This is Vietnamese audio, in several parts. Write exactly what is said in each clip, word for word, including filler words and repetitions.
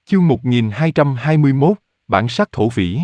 Chương một nghìn hai trăm hai mươi mốt, bản sắc thổ phỉ.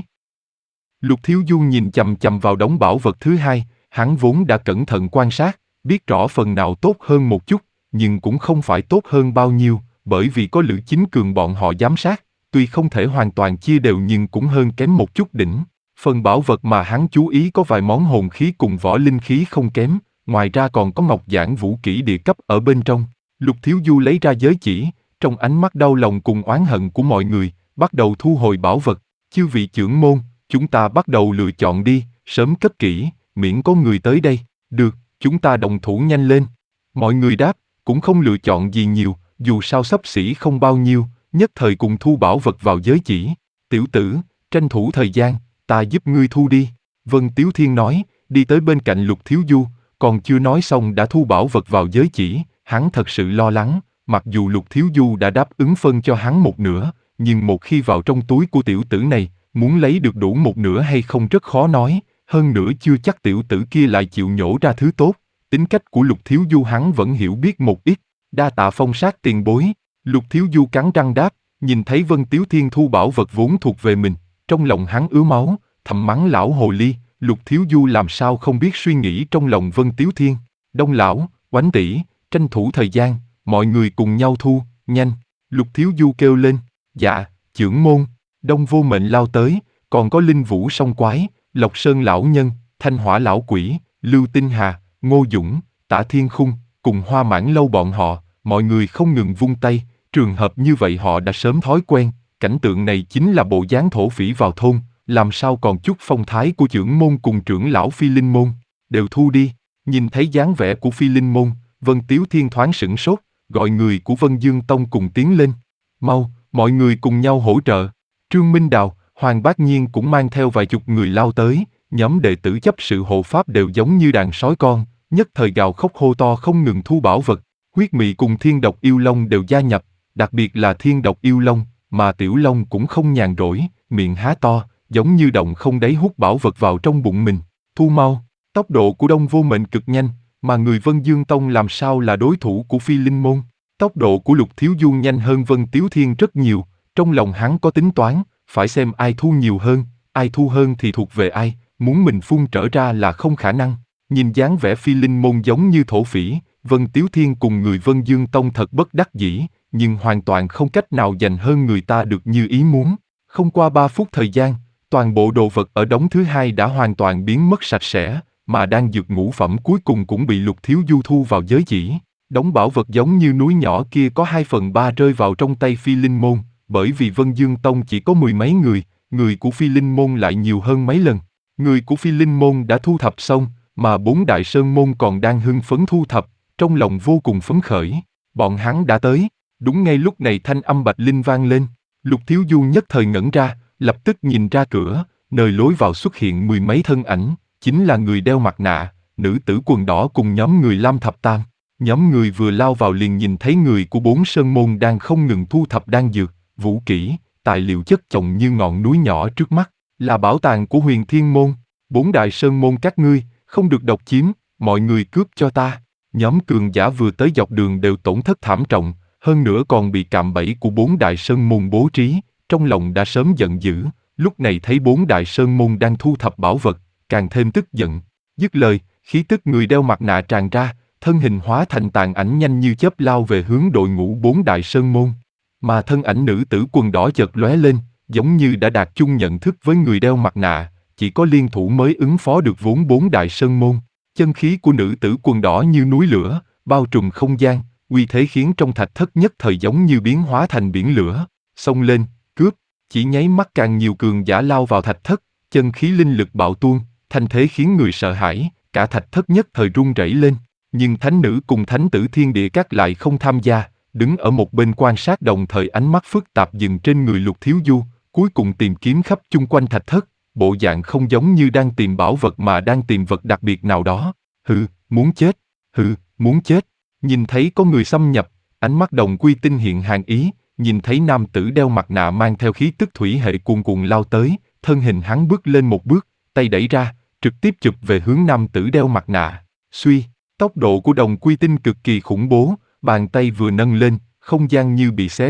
Lục Thiếu Du nhìn chằm chằm vào đống bảo vật thứ hai, hắn vốn đã cẩn thận quan sát, biết rõ phần nào tốt hơn một chút, nhưng cũng không phải tốt hơn bao nhiêu, bởi vì có Lữ Chính Cường bọn họ giám sát, tuy không thể hoàn toàn chia đều nhưng cũng hơn kém một chút đỉnh. Phần bảo vật mà hắn chú ý có vài món hồn khí cùng võ linh khí không kém, ngoài ra còn có ngọc giản vũ kỹ địa cấp ở bên trong. Lục Thiếu Du lấy ra giới chỉ, trong ánh mắt đau lòng cùng oán hận của mọi người, bắt đầu thu hồi bảo vật. Chư vị trưởng môn, chúng ta bắt đầu lựa chọn đi, sớm cất kỹ, miễn có người tới đây. Được, chúng ta động thủ nhanh lên. Mọi người đáp, cũng không lựa chọn gì nhiều, dù sao xấp xỉ không bao nhiêu, nhất thời cùng thu bảo vật vào giới chỉ. Tiểu tử, tranh thủ thời gian, ta giúp ngươi thu đi. Vân Tiếu Thiên nói, đi tới bên cạnh Lục Thiếu Du, còn chưa nói xong đã thu bảo vật vào giới chỉ, hắn thật sự lo lắng. Mặc dù Lục Thiếu Du đã đáp ứng phân cho hắn một nửa, nhưng một khi vào trong túi của tiểu tử này, muốn lấy được đủ một nửa hay không rất khó nói, hơn nữa chưa chắc tiểu tử kia lại chịu nhổ ra thứ tốt. Tính cách của Lục Thiếu Du hắn vẫn hiểu biết một ít, đa tạ phong sát tiền bối. Lục Thiếu Du cắn răng đáp, nhìn thấy Vân Tiếu Thiên thu bảo vật vốn thuộc về mình, trong lòng hắn ứa máu, thầm mắng lão hồ ly. Lục Thiếu Du làm sao không biết suy nghĩ trong lòng Vân Tiếu Thiên. Đông lão, Oánh tỷ, tranh thủ thời gian, mọi người cùng nhau thu, nhanh. Lục Thiếu Du kêu lên, dạ, trưởng môn. Đông Vô Mệnh lao tới, còn có Linh Vũ Song Quái, Lộc Sơn lão nhân, Thanh Hỏa lão quỷ, Lưu Tinh Hà, Ngô Dũng, Tả Thiên Khung, cùng Hoa Mãn Lâu bọn họ, mọi người không ngừng vung tay. Trường hợp như vậy họ đã sớm thói quen, cảnh tượng này chính là bộ dáng thổ phỉ vào thôn, làm sao còn chút phong thái của trưởng môn cùng trưởng lão Phi Linh môn. Đều thu đi. Nhìn thấy dáng vẻ của Phi Linh môn, Vân Tiếu Thiên thoáng sửng sốt, gọi người của Vân Dương Tông cùng tiến lên. Mau, mọi người cùng nhau hỗ trợ. Trương Minh Đào, Hoàng Bác Nhiên cũng mang theo vài chục người lao tới, nhóm đệ tử chấp sự hộ pháp đều giống như đàn sói con, nhất thời gào khóc hô to không ngừng thu bảo vật. Huyết Mị cùng Thiên Độc Yêu Long đều gia nhập, đặc biệt là Thiên Độc Yêu Long, mà Tiểu Long cũng không nhàn rỗi, miệng há to, giống như động không đáy hút bảo vật vào trong bụng mình. Thu mau. Tốc độ của Đông Vô Mệnh cực nhanh, mà người Vân Dương Tông làm sao là đối thủ của Phi Linh môn. Tốc độ của Lục Thiếu Du nhanh hơn Vân Tiếu Thiên rất nhiều, trong lòng hắn có tính toán, phải xem ai thu nhiều hơn, ai thu hơn thì thuộc về ai, muốn mình phun trở ra là không khả năng. Nhìn dáng vẻ Phi Linh môn giống như thổ phỉ, Vân Tiếu Thiên cùng người Vân Dương Tông thật bất đắc dĩ, nhưng hoàn toàn không cách nào giành hơn người ta được như ý muốn. Không qua ba phút thời gian, toàn bộ đồ vật ở đống thứ hai đã hoàn toàn biến mất sạch sẽ, mà đan dược ngũ phẩm cuối cùng cũng bị Lục Thiếu Du thu vào giới chỉ. Đống bảo vật giống như núi nhỏ kia có hai phần ba rơi vào trong tay Phi Linh môn, bởi vì Vân Dương Tông chỉ có mười mấy người, người của Phi Linh môn lại nhiều hơn mấy lần. Người của Phi Linh môn đã thu thập xong, mà bốn đại sơn môn còn đang hưng phấn thu thập, trong lòng vô cùng phấn khởi. Bọn hắn đã tới. Đúng ngay lúc này thanh âm Bạch Linh vang lên. Lục Thiếu Du nhất thời ngẩn ra, lập tức nhìn ra cửa, nơi lối vào xuất hiện mười mấy thân ảnh, chính là người đeo mặt nạ, nữ tử quần đỏ cùng nhóm người Lam Thập Tam. Nhóm người vừa lao vào liền nhìn thấy người của bốn sơn môn đang không ngừng thu thập đan dược, vũ kỹ, tài liệu chất chồng như ngọn núi nhỏ trước mắt, là bảo tàng của Huyền Thiên môn. Bốn đại sơn môn các ngươi, không được độc chiếm, mọi người cướp cho ta. Nhóm cường giả vừa tới dọc đường đều tổn thất thảm trọng, hơn nữa còn bị cạm bẫy của bốn đại sơn môn bố trí, trong lòng đã sớm giận dữ, lúc này thấy bốn đại sơn môn đang thu thập bảo vật, càng thêm tức giận. Dứt lời, khí tức người đeo mặt nạ tràn ra, thân hình hóa thành tàn ảnh nhanh như chớp lao về hướng đội ngũ bốn đại sơn môn. Mà thân ảnh nữ tử quần đỏ chợt lóe lên, giống như đã đạt chung nhận thức với người đeo mặt nạ, chỉ có liên thủ mới ứng phó được vốn bốn đại sơn môn. Chân khí của nữ tử quần đỏ như núi lửa, bao trùm không gian, uy thế khiến trong thạch thất nhất thời giống như biến hóa thành biển lửa, xông lên, cướp, chỉ nháy mắt càng nhiều cường giả lao vào thạch thất, chân khí linh lực bạo tuôn, thanh thế khiến người sợ hãi, cả thạch thất nhất thời rung rẩy lên. Nhưng thánh nữ cùng thánh tử Thiên Địa Các lại không tham gia, đứng ở một bên quan sát, đồng thời ánh mắt phức tạp dừng trên người Lục Thiếu Du, cuối cùng tìm kiếm khắp chung quanh thạch thất, bộ dạng không giống như đang tìm bảo vật mà đang tìm vật đặc biệt nào đó. Hừ, muốn chết, hừ, muốn chết. Nhìn thấy có người xâm nhập, ánh mắt Đồng Quy Tinh hiện hàn ý, nhìn thấy nam tử đeo mặt nạ mang theo khí tức thủy hệ cuồn cuộn lao tới, thân hình hắn bước lên một bước, tay đẩy ra, trực tiếp chụp về hướng nam tử đeo mặt nạ. Suy, tốc độ của Đồng Quy Tinh cực kỳ khủng bố, bàn tay vừa nâng lên, không gian như bị xé rách,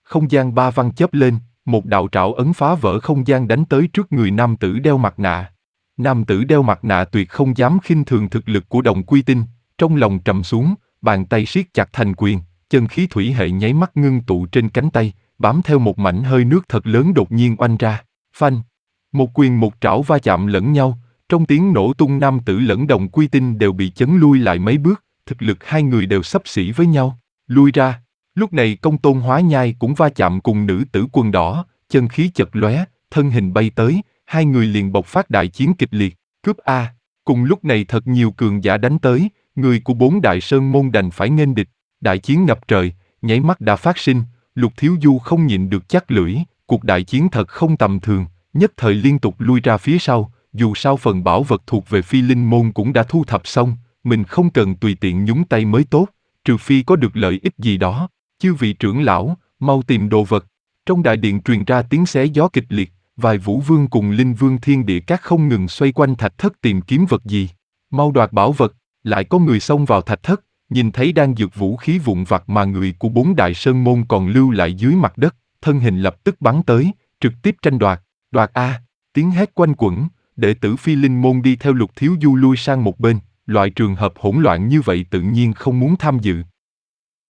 không gian ba văn chớp lên, một đạo trảo ấn phá vỡ không gian đánh tới trước người nam tử đeo mặt nạ. Nam tử đeo mặt nạ tuyệt không dám khinh thường thực lực của Đồng Quy Tinh, trong lòng trầm xuống, bàn tay siết chặt thành quyền, chân khí thủy hệ nháy mắt ngưng tụ trên cánh tay, bám theo một mảnh hơi nước thật lớn đột nhiên oanh ra, phanh. Một quyền một trảo va chạm lẫn nhau, trong tiếng nổ tung nam tử lẫn Đồng Quy Tinh đều bị chấn lui lại mấy bước, thực lực hai người đều xấp xỉ với nhau, lui ra. Lúc này Công Tôn Hóa Nhai cũng va chạm cùng nữ tử quần đỏ, chân khí chật lóe, thân hình bay tới, hai người liền bộc phát đại chiến kịch liệt, cướp A. Cùng lúc này thật nhiều cường giả đánh tới, người của bốn đại sơn môn đành phải nghênh địch, đại chiến ngập trời, nháy mắt đã phát sinh, Lục Thiếu Du không nhịn được chắc lưỡi, cuộc đại chiến thật không tầm thường, nhất thời liên tục lui ra phía sau, dù sao phần bảo vật thuộc về Phi Linh môn cũng đã thu thập xong, mình không cần tùy tiện nhúng tay mới tốt, trừ phi có được lợi ích gì đó. Chư vị trưởng lão, mau tìm đồ vật. Trong đại điện truyền ra tiếng xé gió kịch liệt, vài vũ vương cùng linh vương thiên địa các không ngừng xoay quanh thạch thất tìm kiếm vật gì. Mau đoạt bảo vật, lại có người xông vào thạch thất, nhìn thấy đang dược vũ khí vụn vặt mà người của bốn đại sơn môn còn lưu lại dưới mặt đất, thân hình lập tức bắn tới, trực tiếp tranh đoạt, đoạt A, tiếng hét quanh quẩn, đệ tử Phi Linh môn đi theo Lục Thiếu Du lui sang một bên, loại trường hợp hỗn loạn như vậy tự nhiên không muốn tham dự.